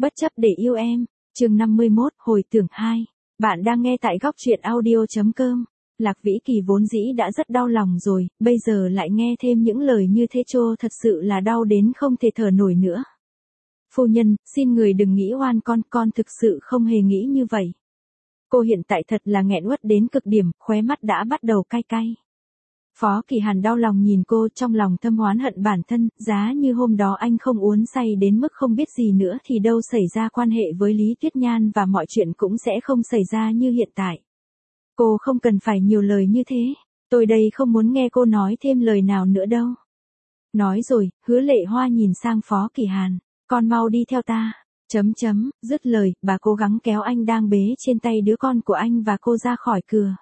Bất chấp để yêu em, chương 51, hồi tưởng 2. Bạn đang nghe tại góc truyện audio.com. Lạc Vĩ Kỳ vốn dĩ đã rất đau lòng rồi, bây giờ lại nghe thêm những lời như thế trô thật sự là đau đến không thể thở nổi nữa. Phu nhân, xin người đừng nghĩ oan con thực sự không hề nghĩ như vậy. Cô hiện tại thật là nghẹn uất đến cực điểm, khóe mắt đã bắt đầu cay cay. Phó Kỳ Hàn đau lòng nhìn cô, trong lòng thâm oán hận bản thân, giá như hôm đó anh không uốn say đến mức không biết gì nữa thì đâu xảy ra quan hệ với Lý Tuyết Nhan và mọi chuyện cũng sẽ không xảy ra như hiện tại. Cô không cần phải nhiều lời như thế, tôi đây không muốn nghe cô nói thêm lời nào nữa đâu. Nói rồi, Hứa Lệ Hoa nhìn sang Phó Kỳ Hàn, con mau đi theo ta. Dứt lời, bà cố gắng kéo anh đang bế trên tay đứa con của anh và cô ra khỏi cửa.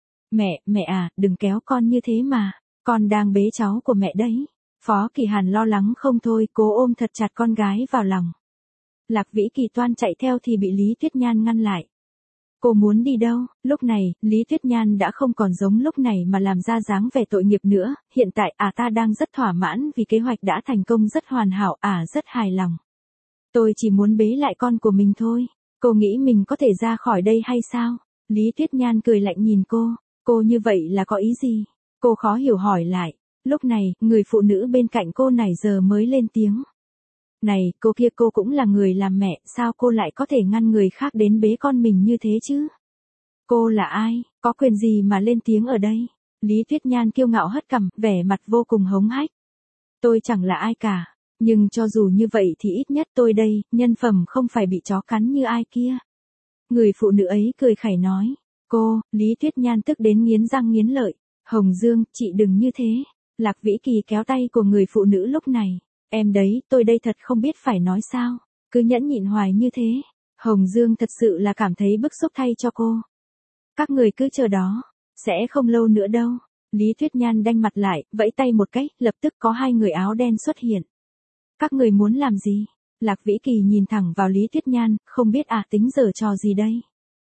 Mẹ à, đừng kéo con như thế mà, con đang bế cháu của mẹ đấy. Phó Kỳ Hàn lo lắng không thôi, cố ôm thật chặt con gái vào lòng. Lạc Vĩ Kỳ toan chạy theo thì bị Lý Tuyết Nhan ngăn lại. Cô muốn đi đâu? Lúc này, Lý Tuyết Nhan đã không còn giống lúc này mà làm ra dáng vẻ tội nghiệp nữa, hiện tại ta đang rất thỏa mãn vì kế hoạch đã thành công rất hoàn hảo, rất hài lòng. Tôi chỉ muốn bế lại con của mình thôi. Cô nghĩ mình có thể ra khỏi đây hay sao? Lý Tuyết Nhan cười lạnh nhìn cô như vậy là có ý gì? Cô khó hiểu hỏi lại. Lúc này, người phụ nữ bên cạnh cô nãy giờ mới lên tiếng. Này, cô kia, cô cũng là người làm mẹ, sao cô lại có thể ngăn người khác đến bế con mình như thế chứ? Cô là ai, có quyền gì mà lên tiếng ở đây? Lý Tuyết Nhan kiêu ngạo hất cằm, vẻ mặt vô cùng hống hách. Tôi chẳng là ai cả, nhưng cho dù như vậy thì ít nhất tôi đây, nhân phẩm không phải bị chó cắn như ai kia. Người phụ nữ ấy cười khẩy nói. Cô, Lý Tuyết Nhan tức đến nghiến răng nghiến lợi. Hồng Dương, chị đừng như thế. Lạc Vĩ Kỳ kéo tay của người phụ nữ lúc này. Em đấy, tôi đây thật không biết phải nói sao. Cứ nhẫn nhịn hoài như thế. Hồng Dương thật sự là cảm thấy bức xúc thay cho cô. Các người cứ chờ đó. Sẽ không lâu nữa đâu. Lý Tuyết Nhan đanh mặt lại, vẫy tay một cái, lập tức có hai người áo đen xuất hiện. Các người muốn làm gì? Lạc Vĩ Kỳ nhìn thẳng vào Lý Tuyết Nhan, không biết tính giở trò gì đây?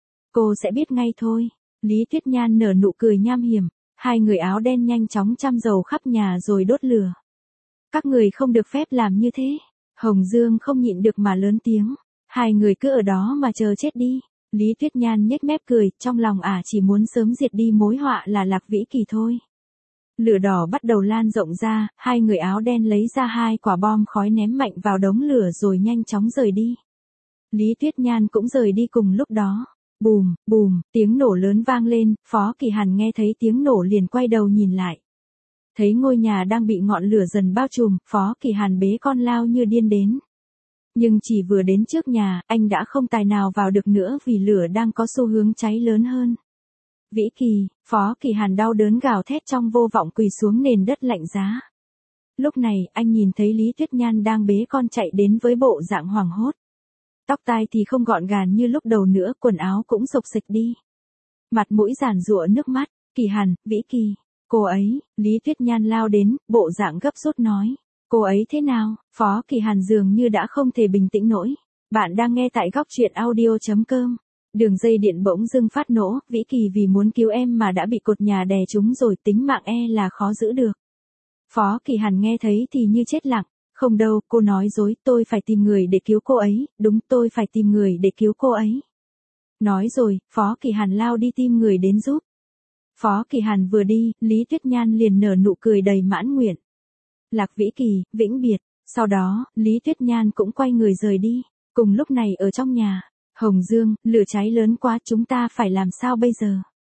Cô sẽ biết ngay thôi. Lý Tuyết Nhan nở nụ cười nham hiểm. Hai người áo đen nhanh chóng chăm dầu khắp nhà rồi đốt lửa. Các người không được phép làm như thế. Hồng Dương không nhịn được mà lớn tiếng. Hai người cứ ở đó mà chờ chết đi. Lý Tuyết Nhan nhếch mép cười, trong lòng chỉ muốn sớm diệt đi mối họa là Lạc Vĩ Kỳ thôi. Lửa đỏ bắt đầu lan rộng ra, hai người áo đen lấy ra hai quả bom khói ném mạnh vào đống lửa rồi nhanh chóng rời đi. Lý Tuyết Nhan cũng rời đi cùng lúc đó. Bùm, bùm, tiếng nổ lớn vang lên, Phó Kỳ Hàn nghe thấy tiếng nổ liền quay đầu nhìn lại. Thấy ngôi nhà đang bị ngọn lửa dần bao trùm, Phó Kỳ Hàn bế con lao như điên đến. Nhưng chỉ vừa đến trước nhà, anh đã không tài nào vào được nữa vì lửa đang có xu hướng cháy lớn hơn. Vĩ Kỳ, Phó Kỳ Hàn đau đớn gào thét trong vô vọng quỳ xuống nền đất lạnh giá. Lúc này, anh nhìn thấy Lý Tuyết Nhan đang bế con chạy đến với bộ dạng hoảng hốt. Tóc tai thì không gọn gàng như lúc đầu nữa, quần áo cũng xộc xệch đi. Mặt mũi giàn giụa nước mắt. Kỳ Hàn, Vĩ Kỳ, cô ấy. Lý Tuyết Nhan lao đến, bộ dạng gấp rút nói. Cô ấy thế nào? Phó Kỳ Hàn dường như đã không thể bình tĩnh nổi. Bạn đang nghe tại góc truyện audio.com. Đường dây điện bỗng dưng phát nổ, Vĩ Kỳ vì muốn cứu em mà đã bị cột nhà đè trúng rồi, tính mạng là khó giữ được. Phó Kỳ Hàn nghe thấy thì như chết lặng. Không đâu, cô nói dối, tôi phải tìm người để cứu cô ấy, đúng, tôi phải tìm người để cứu cô ấy. Nói rồi, Phó Kỳ Hàn lao đi tìm người đến giúp. Phó Kỳ Hàn vừa đi, Lý Tuyết Nhan liền nở nụ cười đầy mãn nguyện. Lạc Vĩ Kỳ, vĩnh biệt. Sau đó, Lý Tuyết Nhan cũng quay người rời đi. Cùng lúc này ở trong nhà, Hồng Dương, lửa cháy lớn quá, chúng ta phải làm sao bây giờ?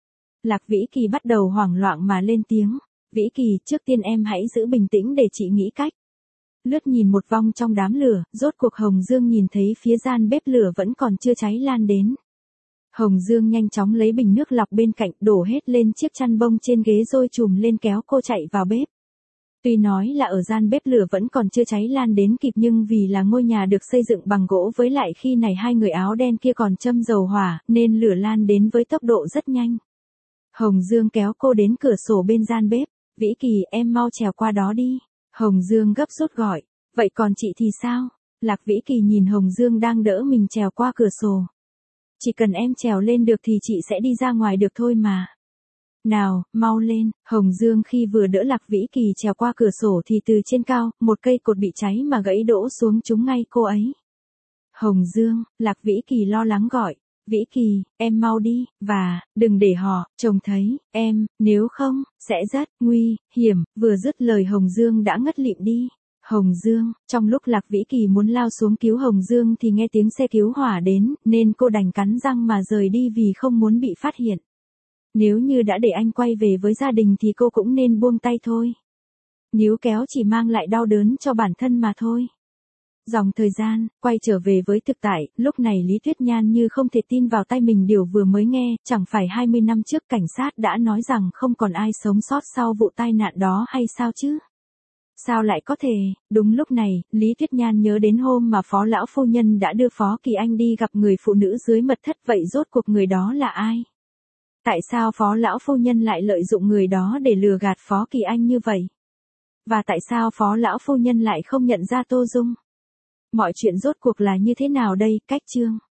Lạc Vĩ Kỳ bắt đầu hoảng loạn mà lên tiếng. Vĩ Kỳ, trước tiên em hãy giữ bình tĩnh để chị nghĩ cách. Lướt nhìn một vòng trong đám lửa, rốt cuộc Hồng Dương nhìn thấy phía gian bếp lửa vẫn còn chưa cháy lan đến. Hồng Dương nhanh chóng lấy bình nước lọc bên cạnh, đổ hết lên chiếc chăn bông trên ghế rồi chùm lên kéo cô chạy vào bếp. Tuy nói là ở gian bếp lửa vẫn còn chưa cháy lan đến kịp nhưng vì là ngôi nhà được xây dựng bằng gỗ với lại khi này hai người áo đen kia còn châm dầu hỏa, nên lửa lan đến với tốc độ rất nhanh. Hồng Dương kéo cô đến cửa sổ bên gian bếp. Vĩ Kỳ, em mau trèo qua đó đi. Hồng Dương gấp rút gọi. Vậy còn chị thì sao? Lạc Vĩ Kỳ nhìn Hồng Dương đang đỡ mình trèo qua cửa sổ. Chỉ cần em trèo lên được thì chị sẽ đi ra ngoài được thôi mà. Nào, mau lên. Hồng Dương khi vừa đỡ Lạc Vĩ Kỳ trèo qua cửa sổ thì từ trên cao, một cây cột bị cháy mà gãy đổ xuống trúng ngay cô ấy. Hồng Dương, Lạc Vĩ Kỳ lo lắng gọi. Vĩ Kỳ, em mau đi, và, đừng để họ, trông thấy, em, nếu không, sẽ rất, nguy, hiểm, vừa dứt lời Hồng Dương đã ngất lịm đi. Hồng Dương, trong lúc Lạc Vĩ Kỳ muốn lao xuống cứu Hồng Dương thì nghe tiếng xe cứu hỏa đến, nên cô đành cắn răng mà rời đi vì không muốn bị phát hiện. Nếu như đã để anh quay về với gia đình thì cô cũng nên buông tay thôi. Níu kéo chỉ mang lại đau đớn cho bản thân mà thôi. Dòng thời gian, quay trở về với thực tại, lúc này Lý Tuyết Nhan như không thể tin vào tai mình điều vừa mới nghe, chẳng phải 20 năm trước cảnh sát đã nói rằng không còn ai sống sót sau vụ tai nạn đó hay sao chứ? Sao lại có thể? Đúng lúc này, Lý Tuyết Nhan nhớ đến hôm mà Phó lão phu nhân đã đưa Phó Kỳ Anh đi gặp người phụ nữ dưới mật thất, vậy rốt cuộc người đó là ai? Tại sao Phó lão phu nhân lại lợi dụng người đó để lừa gạt Phó Kỳ Anh như vậy? Và tại sao Phó lão phu nhân lại không nhận ra Tô Dung? Mọi chuyện rốt cuộc là như thế nào đây? Cách chương